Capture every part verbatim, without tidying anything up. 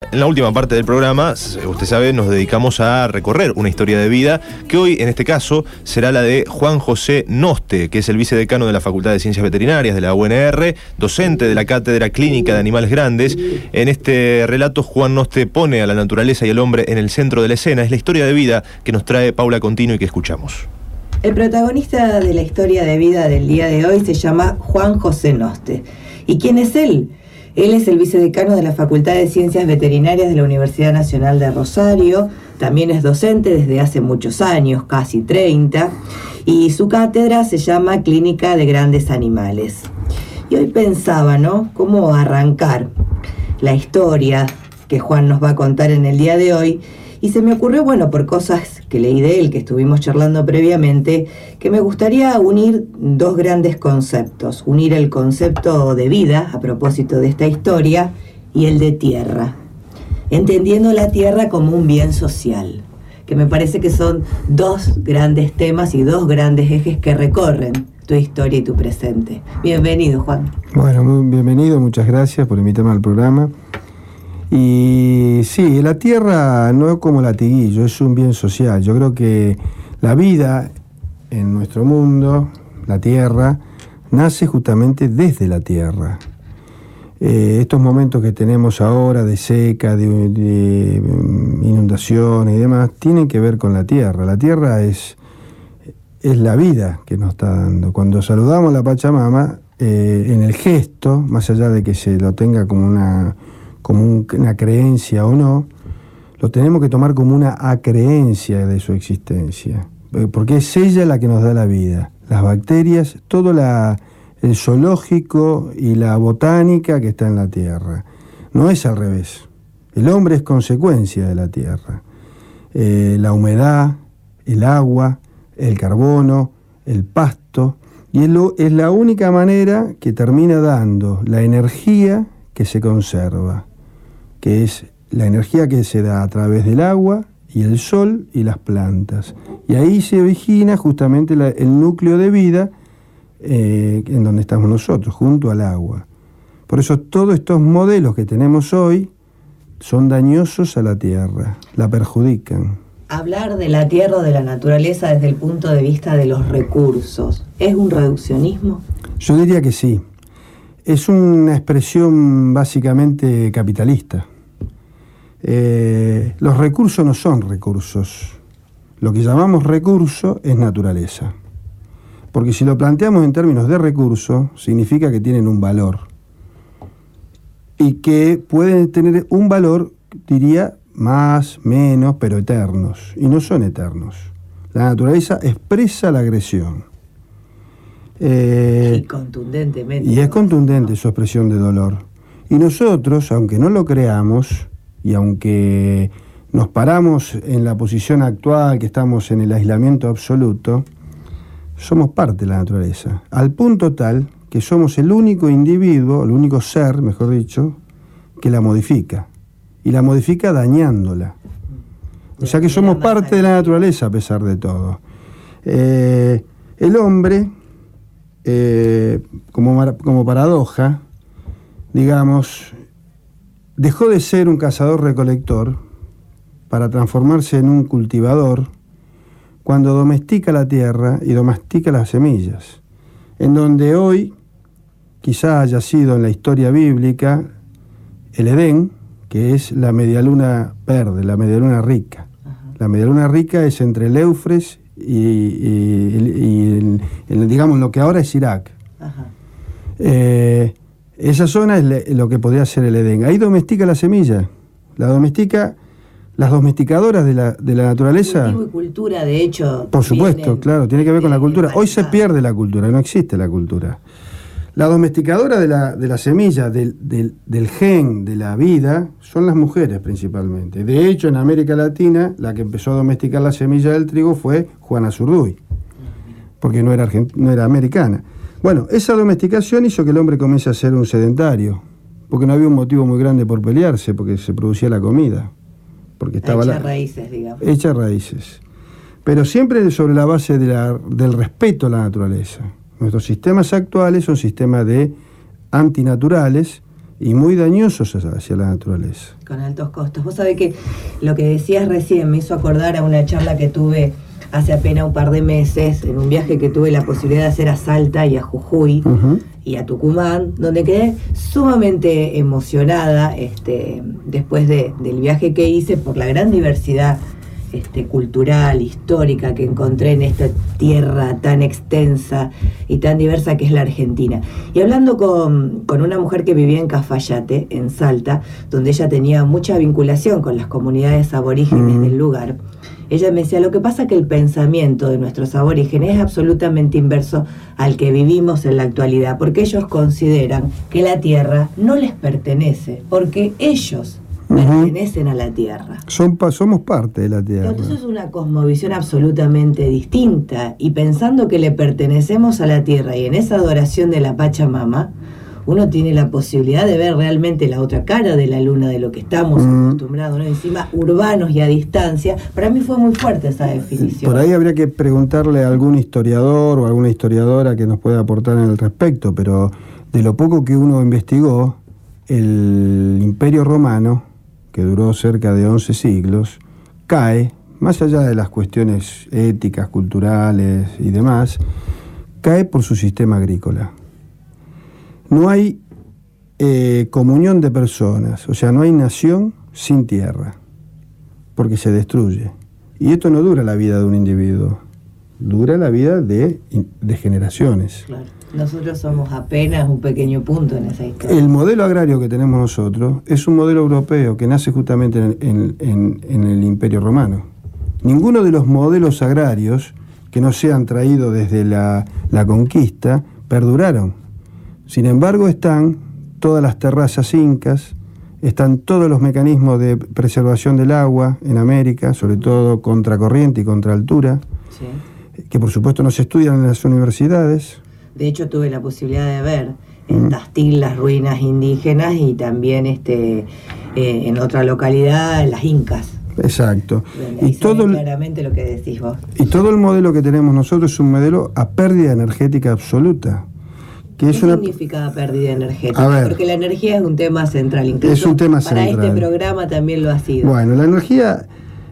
en la última parte del programa, usted sabe, nos dedicamos a recorrer una historia de vida que hoy, en este caso, será la de Juan José Noste, que es el vicedecano de la Facultad de Ciencias Veterinarias de la U N R, docente de la Cátedra Clínica de Animales Grandes. En este relato, Juan Noste pone a la naturaleza y al hombre en el centro de la escena. Es la historia de vida que nos trae Paula Contino y que escuchamos. El protagonista de la historia de vida del día de hoy se llama Juan José Noste. ¿Y quién es él? Él es el vicedecano de la Facultad de Ciencias Veterinarias de la Universidad Nacional de Rosario, también es docente desde hace muchos años, casi treinta, y su cátedra se llama Clínica de Grandes Animales. Y hoy pensaba, ¿no?, cómo arrancar la historia que Juan nos va a contar en el día de hoy, y se me ocurrió, bueno, por cosas que leí de él, que estuvimos charlando previamente, que me gustaría unir dos grandes conceptos. Unir el concepto de vida, a propósito de esta historia, y el de tierra. Entendiendo la tierra como un bien social, que me parece que son dos grandes temas y dos grandes ejes que recorren tu historia y tu presente. Bienvenido, Juan. Bueno, muy bienvenido, muchas gracias por invitarme al programa. Y sí, la tierra no es como latiguillo, es un bien social. Yo creo que la vida en nuestro mundo, la tierra, nace justamente desde la tierra. Eh, estos momentos que tenemos ahora de seca, de, de inundaciones y demás, tienen que ver con la tierra. La tierra es, es la vida que nos está dando. Cuando saludamos a la Pachamama, eh, en el gesto, más allá de que se lo tenga como una... como un, una creencia o no, lo tenemos que tomar como una acreencia de su existencia, porque es ella la que nos da la vida. Las bacterias, todo la, el zoológico y la botánica que está en la tierra. No es al revés. El hombre es consecuencia de la tierra. Eh, la humedad, el agua, el carbono, el pasto, y es, lo, es la única manera que termina dando la energía que se conserva, que es la energía que se da a través del agua y el sol y las plantas. Y ahí se origina justamente la, el núcleo de vida eh, en donde estamos nosotros, junto al agua. Por eso todos estos modelos que tenemos hoy son dañosos a la tierra, la perjudican. Hablar de la tierra o de la naturaleza desde el punto de vista de los recursos, ¿es un reduccionismo? Yo diría que sí. Es una expresión básicamente capitalista. Eh, los recursos no son recursos. Lo que llamamos recurso es naturaleza. Porque si lo planteamos en términos de recursos, significa que tienen un valor. Y que pueden tener un valor, diría, más, menos, pero eternos. Y no son eternos. La naturaleza expresa la agresión. Eh, y contundentemente. Y es contundente su expresión de dolor. Y nosotros, aunque no lo creamos, y aunque nos paramos en la posición actual, que estamos en el aislamiento absoluto, somos parte de la naturaleza, al punto tal que somos el único individuo, el único ser, mejor dicho, que la modifica. Y la modifica dañándola. O sea que somos parte de la naturaleza a pesar de todo. Eh, el hombre... Eh, como, como paradoja, digamos, dejó de ser un cazador-recolector para transformarse en un cultivador cuando domestica la tierra y domestica las semillas, en donde hoy quizá haya sido en la historia bíblica el Edén, que es la medialuna verde, la medialuna rica. Ajá. La medialuna rica es entre el Éufrates y, y, y el, el, digamos, lo que ahora es Irak. Ajá. Eh, esa zona es le, lo que podría ser el Edén. Ahí domestica la semilla, la domestica, las domesticadoras de la, de la naturaleza. Cultivo y cultura, de hecho. Por supuesto, vienen, claro, tiene que ver con la cultura. Hoy se pierde la cultura, no existe la cultura. La domesticadora de la, de la semilla, del, del, del gen de la vida, son las mujeres principalmente. De hecho, en América Latina, la que empezó a domesticar la semilla del trigo fue Juana Zurduy, porque no era, argent- no era americana. Bueno, esa domesticación hizo que el hombre comience a ser un sedentario, porque no había un motivo muy grande por pelearse, porque se producía la comida. Porque estaba hecha la, raíces, digamos. Hecha raíces. Pero siempre sobre la base de la, del respeto a la naturaleza. Nuestros sistemas actuales son sistemas de antinaturales y muy dañosos hacia la naturaleza. Con altos costos. Vos sabés que lo que decías recién me hizo acordar a una charla que tuve hace apenas un par de meses, en un viaje que tuve la posibilidad de hacer a Salta y a Jujuy uh-huh. y a Tucumán, donde quedé sumamente emocionada este, después de, del viaje que hice por la gran diversidad este, cultural, histórica que encontré en esta tierra tan extensa y tan diversa que es la Argentina. Y hablando con, con una mujer que vivía en Cafayate, en Salta, donde ella tenía mucha vinculación con las comunidades aborígenes uh-huh. del lugar, ella me decía, lo que pasa es que el pensamiento de nuestros aborígenes es absolutamente inverso al que vivimos en la actualidad, porque ellos consideran que la tierra no les pertenece, porque ellos uh-huh. pertenecen a la tierra. Son, somos parte de la tierra. Entonces es una cosmovisión absolutamente distinta, y pensando que le pertenecemos a la tierra, y en esa adoración de la Pachamama, uno tiene la posibilidad de ver realmente la otra cara de la luna, de lo que estamos mm. acostumbrados, ¿no? Encima urbanos y a distancia. Para mí fue muy fuerte esa definición. Por ahí habría que preguntarle a algún historiador o alguna historiadora que nos pueda aportar en el respecto, pero de lo poco que uno investigó, el Imperio Romano, que duró cerca de once siglos, cae, más allá de las cuestiones éticas, culturales y demás, cae por su sistema agrícola. No hay eh, comunión de personas, o sea, no hay nación sin tierra, porque se destruye. Y esto no dura la vida de un individuo, dura la vida de, de generaciones. Claro. Nosotros somos apenas un pequeño punto en esa historia. El modelo agrario que tenemos nosotros es un modelo europeo que nace justamente en, en, en, en el Imperio Romano. Ninguno de los modelos agrarios que no sean traídos desde la, la conquista perduraron. Sin embargo, están todas las terrazas incas, están todos los mecanismos de preservación del agua en América, sobre todo contra corriente y contra altura, sí. que por supuesto no se estudian en las universidades. De hecho, tuve la posibilidad de ver en mm. Tastil las ruinas indígenas y también este, eh, en otra localidad las incas. Exacto. Bueno, y todo el, claramente lo que decís vos. Y todo el modelo que tenemos nosotros es un modelo a pérdida energética absoluta. ¿Qué es una... significa pérdida energética? Ver, porque la energía es un tema central. Incluso es un tema para central. Este programa también lo ha sido. Bueno, la energía...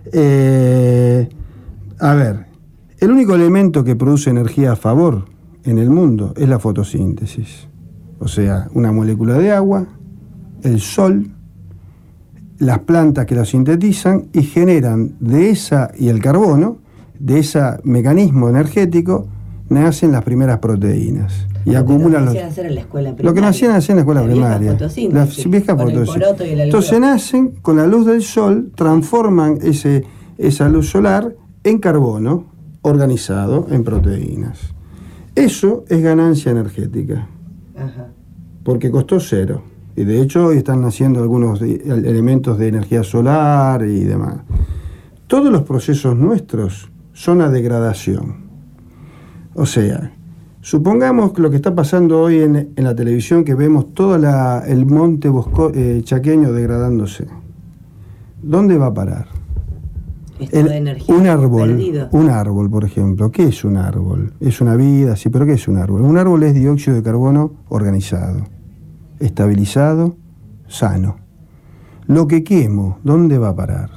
Eh, a ver, el único elemento que produce energía a favor en el mundo es la fotosíntesis. O sea, una molécula de agua, el sol, las plantas que la sintetizan y generan de esa, y el carbono, de ese mecanismo energético, nacen las primeras proteínas. Y lo acumulan que nos los... hacer en la escuela primaria. Lo que nacían hacer en la escuela la primaria. La vieja fotosíntesis. Entonces nacen con la luz del sol, transforman ese, esa luz solar en carbono organizado en proteínas. Eso es ganancia energética. Ajá. Porque costó cero. Y de hecho hoy están naciendo algunos elementos de energía solar y demás. Todos los procesos nuestros son a degradación. O sea, supongamos que lo que está pasando hoy en, en la televisión, que vemos todo la, el monte bosco, eh, chaqueño degradándose. ¿Dónde va a parar? El, energía un árbol, perdido. un árbol, por ejemplo. ¿Qué es un árbol? Es una vida, sí, pero ¿qué es un árbol? Un árbol es dióxido de carbono organizado, estabilizado, sano. Lo que quemo, ¿dónde va a parar?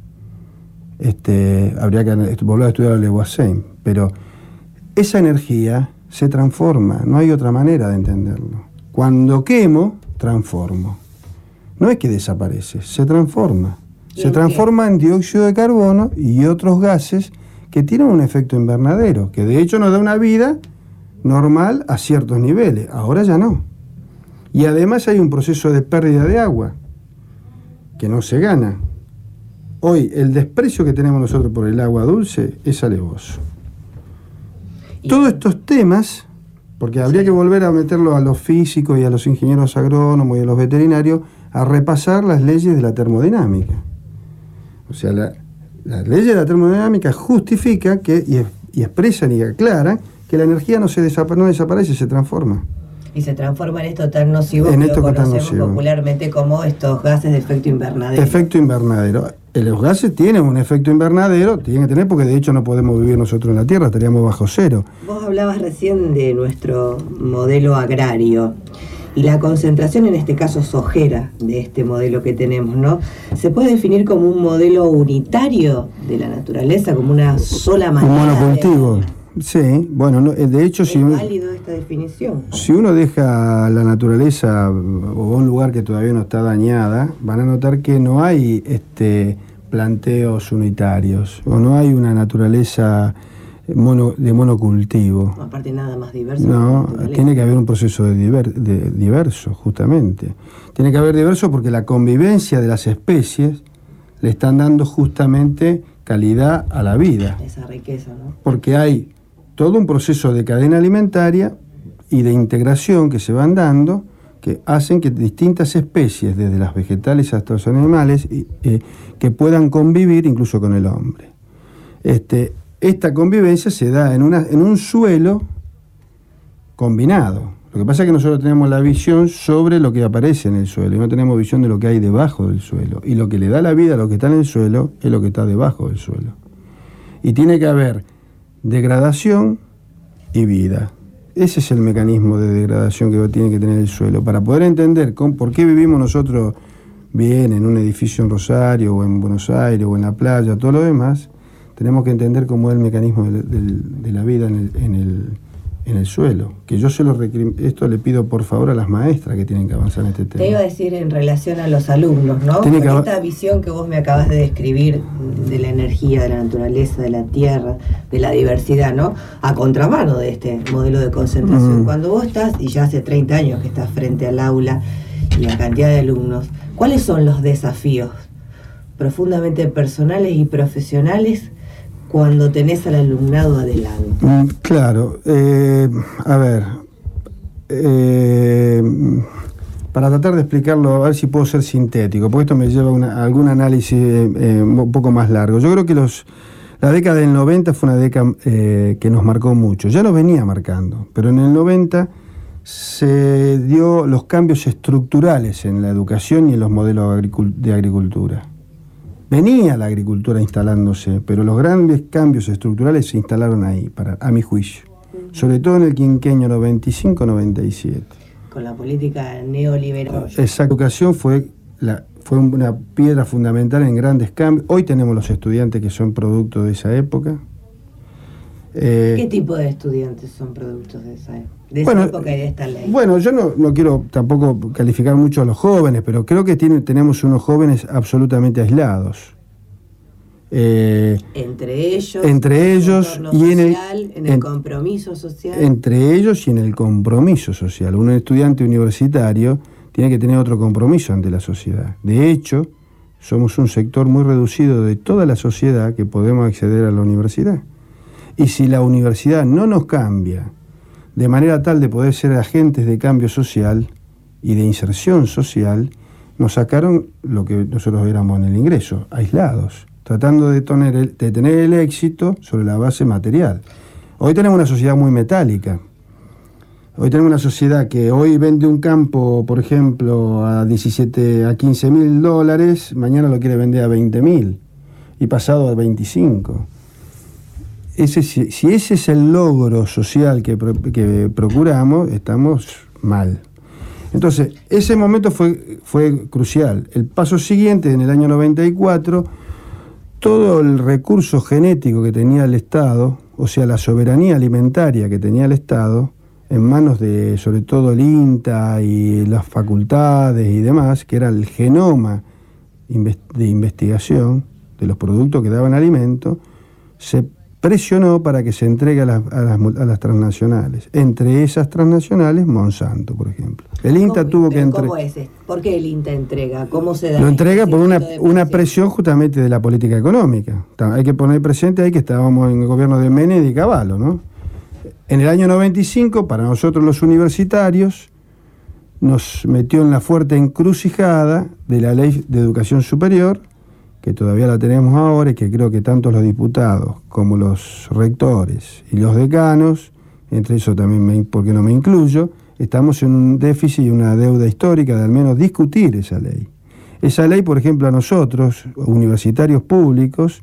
Este, habría que volver a estudiar el Lewasham, pero esa energía se transforma, no hay otra manera de entenderlo. Cuando quemo, transformo. No es que desaparece, se transforma. Se transforma en dióxido de carbono y otros gases que tienen un efecto invernadero, que de hecho nos da una vida normal a ciertos niveles, ahora ya no. Y además hay un proceso de pérdida de agua, que no se gana. Hoy el desprecio que tenemos nosotros por el agua dulce es alevoso. Todos estos temas, porque habría que volver a meterlo a los físicos y a los ingenieros agrónomos y a los veterinarios, a repasar las leyes de la termodinámica. O sea, la, las leyes de la termodinámica justifican que, y, y expresan y aclaran que la energía no, se desapa, no desaparece, se transforma. Y se transforma en esto tan nocivo en que esto lo conocemos nocivo. popularmente como estos gases de efecto invernadero. Efecto invernadero. Los gases tienen un efecto invernadero, tienen que tener, porque de hecho no podemos vivir nosotros en la Tierra, estaríamos bajo cero. Vos hablabas recién de nuestro modelo agrario. Y la concentración, en este caso sojera, de este modelo que tenemos, ¿no? ¿Se puede definir como un modelo unitario de la naturaleza, como una sola manera? Un monocultivo. De... Sí, bueno, no, de hecho, ¿Es si válido esta definición? Si uno deja la naturaleza o un lugar que todavía no está dañada, van a notar que no hay este, planteos unitarios, o no hay una naturaleza mono, de monocultivo. Aparte nada más diverso. No, tiene que haber un proceso de, diver, de diverso, justamente. Tiene que haber diverso porque la convivencia de las especies le están dando justamente calidad a la vida. Esa riqueza, ¿no? Porque hay todo un proceso de cadena alimentaria y de integración que se van dando, que hacen que distintas especies, desde las vegetales hasta los animales, eh, que puedan convivir incluso con el hombre. Este, esta convivencia se da en, una, en un suelo combinado. Lo que pasa es que nosotros tenemos la visión sobre lo que aparece en el suelo y no tenemos visión de lo que hay debajo del suelo. Y lo que le da la vida a lo que está en el suelo es lo que está debajo del suelo. Y tiene que haber degradación y vida. Ese es el mecanismo de degradación que tiene que tener el suelo. Para poder entender con, por qué vivimos nosotros bien en un edificio en Rosario o en Buenos Aires o en la playa, todo lo demás, tenemos que entender cómo es el mecanismo de, de, de la vida en el, en el, en el suelo. Que yo se lo recrim- esto le pido por favor a las maestras que tienen que avanzar en este tema. Te iba a decir en relación a los alumnos, ¿no? Con que... esta visión que vos me acabas de describir de la energía, de la naturaleza, de la tierra, de la diversidad, ¿no? A contramano de este modelo de concentración. Mm. Cuando vos estás, y ya hace treinta años que estás frente al aula y la cantidad de alumnos, ¿cuáles son los desafíos profundamente personales y profesionales cuando tenés al alumnado adelante? Mm, claro, eh, a ver, eh, para tratar de explicarlo, a ver si puedo ser sintético, porque esto me lleva a, una, a algún análisis eh, un poco más largo. Yo creo que los, la década del noventa fue una década eh, que nos marcó mucho, ya nos venía marcando, pero en el noventa se dio los cambios estructurales en la educación y en los modelos de agricultura. Venía la agricultura instalándose, pero los grandes cambios estructurales se instalaron ahí, para, a mi juicio. Uh-huh. Sobre todo en el quinquenio noventa y cinco noventa y siete. Con la política neoliberal. Esa educación fue, la, fue una piedra fundamental en grandes cambios. Hoy tenemos los estudiantes que son producto de esa época. Eh, ¿Qué tipo de estudiantes son productos de esa, de esa bueno, época y de esta ley? Bueno, yo no, no quiero tampoco calificar mucho a los jóvenes, pero creo que tiene, tenemos unos jóvenes absolutamente aislados. Eh, entre ellos, entre ellos y en el, social, en el en, compromiso social. Entre ellos y en el compromiso social. Un estudiante universitario tiene que tener otro compromiso ante la sociedad. De hecho, somos un sector muy reducido de toda la sociedad que podemos acceder a la universidad. Y si la universidad no nos cambia de manera tal de poder ser agentes de cambio social y de inserción social, nos sacaron lo que nosotros éramos en el ingreso, aislados, tratando de tener el, de tener el éxito sobre la base material. Hoy tenemos una sociedad muy metálica. Hoy tenemos una sociedad que hoy vende un campo, por ejemplo, a diecisiete, a quince mil dólares, mañana lo quiere vender a veinte mil y pasado a veinticinco. Ese, si, si ese es el logro social que, que procuramos, estamos mal. Entonces, ese momento fue, fue crucial. El paso siguiente, en el año noventa y cuatro, todo el recurso genético que tenía el Estado, o sea, la soberanía alimentaria que tenía el Estado, en manos de, sobre todo, el INTA y las facultades y demás, que era el genoma de investigación de los productos que daban alimento, se presionó para que se entregue a las, a, las, a las transnacionales. Entre esas transnacionales, Monsanto, por ejemplo. El INTA tuvo que entregar. ¿Cómo es? ¿Por qué el INTA entrega? ¿Cómo se da? Lo entrega por una, una presión justamente de la política económica. Hay que poner presente ahí que estábamos en el gobierno de Menem y de Cavallo, ¿no? En el año noventa y cinco, para nosotros los universitarios, nos metió en la fuerte encrucijada de la Ley de Educación Superior, que todavía la tenemos ahora y que creo que tanto los diputados como los rectores y los decanos, entre eso también, me, porque no me incluyo, estamos en un déficit y una deuda histórica de al menos discutir esa ley. Esa ley, por ejemplo, a nosotros, universitarios públicos,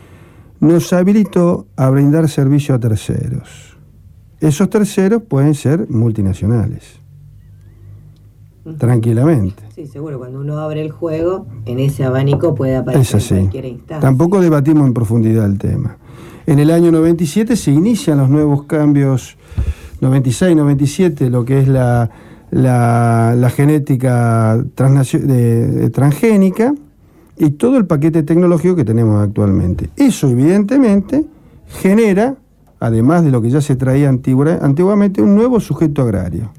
nos habilitó a brindar servicio a terceros. Esos terceros pueden ser multinacionales. tranquilamente. Sí, seguro, cuando uno abre el juego, en ese abanico puede aparecer en cualquier instancia. Tampoco debatimos en profundidad el tema. En el año noventa y siete se inician los nuevos cambios, noventa y seis, noventa y siete, lo que es la, la, la genética transnacio- de, de transgénica y todo el paquete tecnológico que tenemos actualmente. Eso, evidentemente, genera, además de lo que ya se traía antigua, antiguamente, un nuevo sujeto agrario,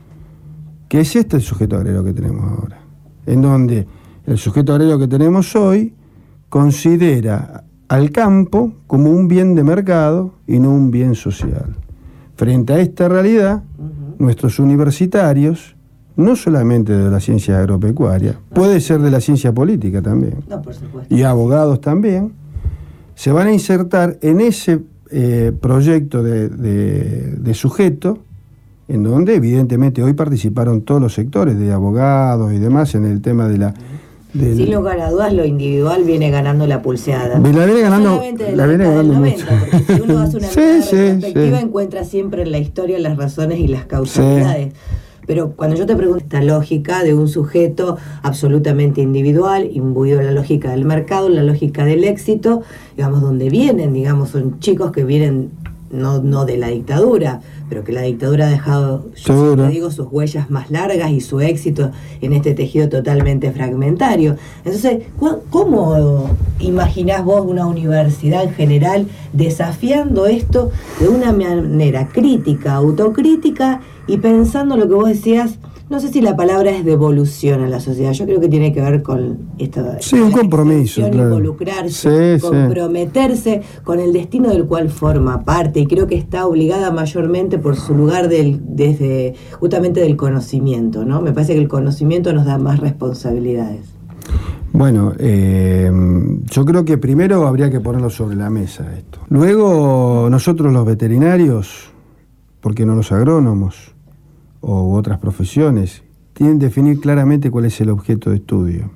que es este el sujeto agrario que tenemos ahora, en donde el sujeto agrario que tenemos hoy considera al campo como un bien de mercado y no un bien social. Frente a esta realidad, uh-huh. nuestros universitarios, no solamente de la ciencia agropecuaria, puede ser de la ciencia política también, no, por supuesto. Y abogados también, se van a insertar en ese eh, proyecto de, de, de sujeto, en donde evidentemente hoy participaron todos los sectores de abogados y demás en el tema de la... Del... Sin lugar a dudas, lo individual viene ganando la pulseada. La viene ganando, la viene ganando noventa, mucho. Porque si uno hace una sí, mirada sí, retrospectiva, sí. encuentra siempre en la historia las razones y las causalidades. Sí. Pero cuando yo te pregunto esta lógica de un sujeto absolutamente individual, imbuido en la lógica del mercado, en la lógica del éxito, digamos, donde vienen, digamos, son chicos que vienen no, no de la dictadura, pero que la dictadura ha dejado, yo siempre digo, sus huellas más largas y su éxito en este tejido totalmente fragmentario. Entonces, ¿cómo imaginás vos una universidad en general desafiando esto de una manera crítica, autocrítica y pensando lo que vos decías? No sé si la palabra es devolución a la sociedad, yo creo que tiene que ver con esta... Sí, un compromiso, claro. Involucrarse, sí, comprometerse sí. con el destino del cual forma parte, y creo que está obligada mayormente por su lugar del, desde justamente del conocimiento, ¿no? Me parece que el conocimiento nos da más responsabilidades. Bueno, eh, yo creo que primero habría que ponerlo sobre la mesa esto. Luego nosotros los veterinarios, ¿por qué no los agrónomos o otras profesiones, tienen que definir claramente cuál es el objeto de estudio,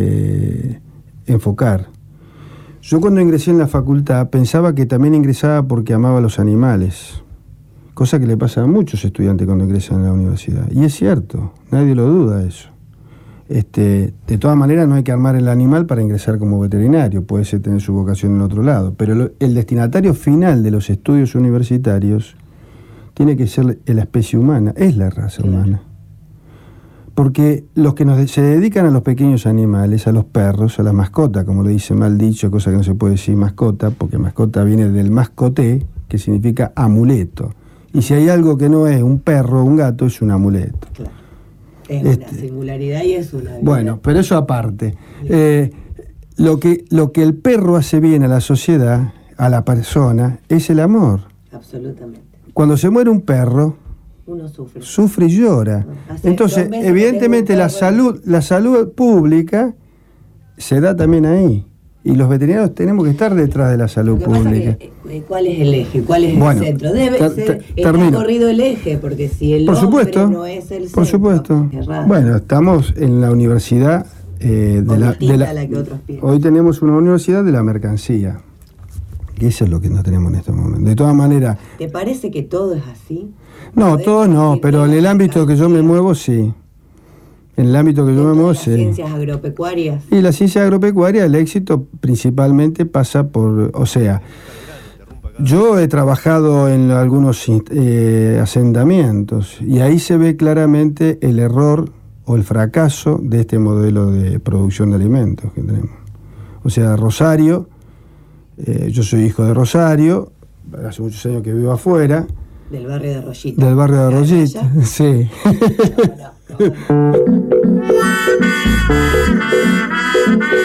de enfocar? Yo cuando ingresé en la facultad pensaba que también ingresaba porque amaba a los animales, cosa que le pasa a muchos estudiantes cuando ingresan a la universidad. Y es cierto, nadie lo duda eso. Este, de todas maneras no hay que armar el animal para ingresar como veterinario, puede ser tener su vocación en otro lado, pero lo, el destinatario final de los estudios universitarios tiene que ser la especie humana, es la raza humana. Porque los que nos de, se dedican a los pequeños animales, a los perros, a la mascota, como lo dice mal dicho, cosa que no se puede decir mascota, porque mascota viene del mascoté, que significa amuleto. Y si hay algo que no es un perro o un gato, es un amuleto. Claro. Es este, una singularidad y es una... Bueno, pero eso aparte. Eh, lo, que, lo que el perro hace bien a la sociedad, a la persona, es el amor. Absolutamente. Cuando se muere un perro, uno sufre, sufre y llora. Hace Entonces, evidentemente la salud, la salud pública se da también ahí. Y los veterinarios tenemos que estar detrás de la salud pública. Que, ¿cuál es el eje? ¿Cuál es bueno, el centro? Debe ter, ser ter, corrido el eje, porque si el por hombre supuesto, no es el centro, por supuesto. Bueno, estamos en la universidad eh, de, la, de la, la que otros hoy tenemos una universidad de la mercancía. Y eso es lo que no tenemos en este momento. De todas maneras... ¿Te parece que todo es así? No, todo no, pero en el ámbito que yo me muevo, sí. En el ámbito que yo me muevo, sí. ¿Las ciencias agropecuarias? Y la ciencia agropecuaria, el éxito principalmente pasa por... O sea, yo he trabajado en algunos eh, asentamientos y ahí se ve claramente el error o el fracaso de este modelo de producción de alimentos que tenemos. O sea, Rosario... Eh, yo soy hijo de Rosario, hace muchos años que vivo afuera. Del barrio de Rollita. Del barrio de Rollita, sí. No, no, no.